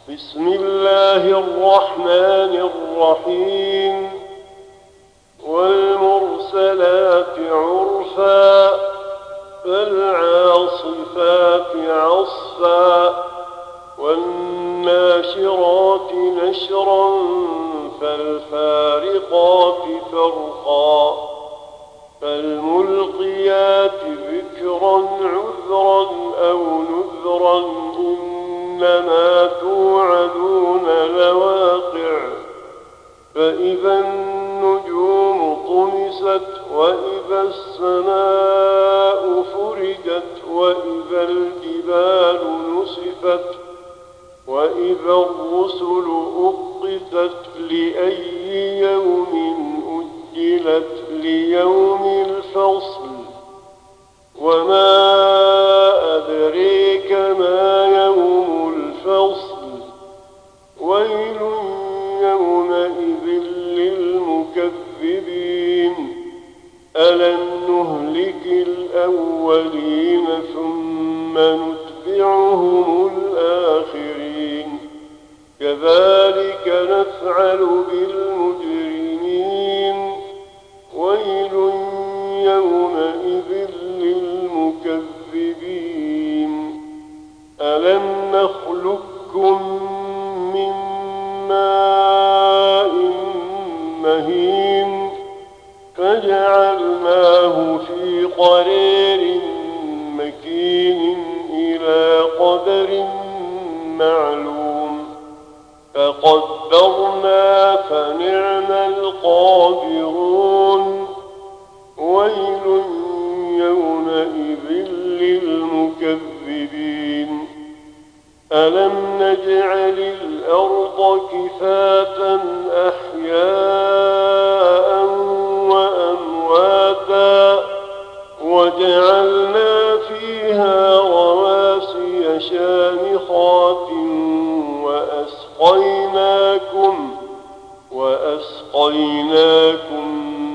بسم الله الرحمن الرحيم والمرسلات عرفا فالعاصفات عصفا والناشرات نشرا فالفارقات فرقا فالملقيات ذكرا عذرا أو نذرا إنما توعدون لواقع فإذا النجوم طمست وإذا السماء فرجت وإذا الجبال نسفت وإذا الرسل أقتت لأي يوم أجلت ليوم الفصل وما أدريك ما يوم الفصل ويل يومئذ للمكذبين ألم نهلك الأولين ثم نتبعهم الآخرين كذلك نفعل بالمجرمين ويل يومئذ للمكذبين ألم نخلقكم من ماء مهين فجعلناه في قرير مكين إلى قدر معلوم فقدرنا فنعم القادرون ويل يومئذ للمكذبين ألم نجعل الأرض كفاتا أحياء وأمواتا وجعلنا فيها رواسي شامخات وأسقيناكم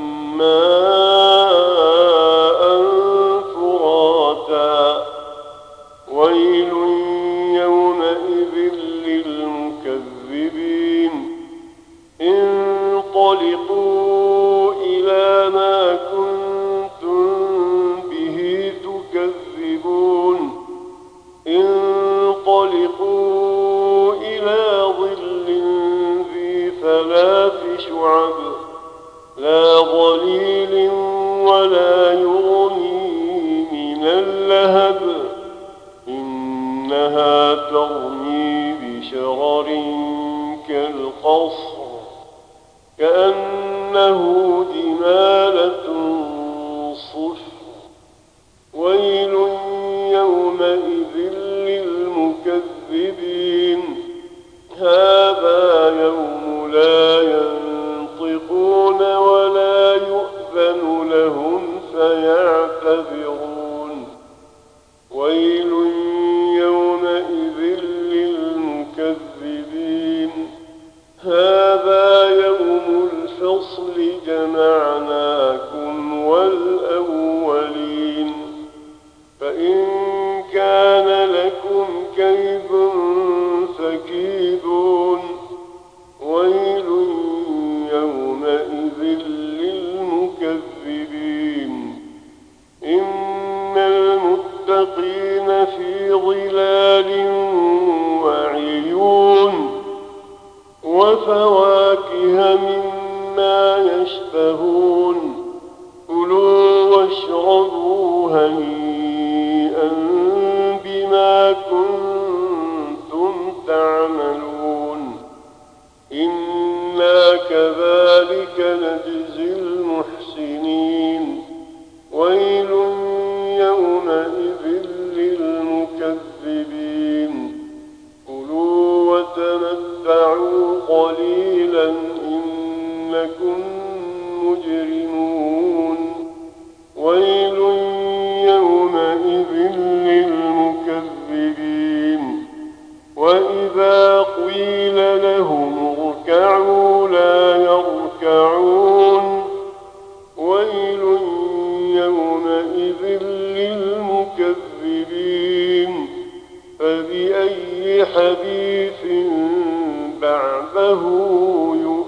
ماء فراتا ويل يومئذ للمكذبين انطلقوا إلى ما كنتم به تكذبون انطلقوا إلى ظل ذي ثلاث شعب لا ظليل ولا يغني من اللهب إنها ترمي بشرر كالقصر كأنه جمالة صفر ويل يومئذ للمكذبين هذا يوم لا ينطقون ولا يؤذن لهم فيعتذرون ويل يومئذ للمكذبين هذا يوم الفصل جمعناكم والأولين فإن كان لكم كيد فكيدون ويل يومئذ للمكذبين إن المتقين في ظلال وعيون وفواكه مما يشتهون كلوا واشربوا هنيئا بما كنتم تعملون إنا كذلك نجزي المحسنين ويل يومئذ للمكذبين كلوا وتمتعوا قليلا إنكم مجرمون ويل يومئذ للمكذبين وإذا قيل لهم اركعوا لا يركعون ويل يومئذ للمكذبين فبأي حديث كعبه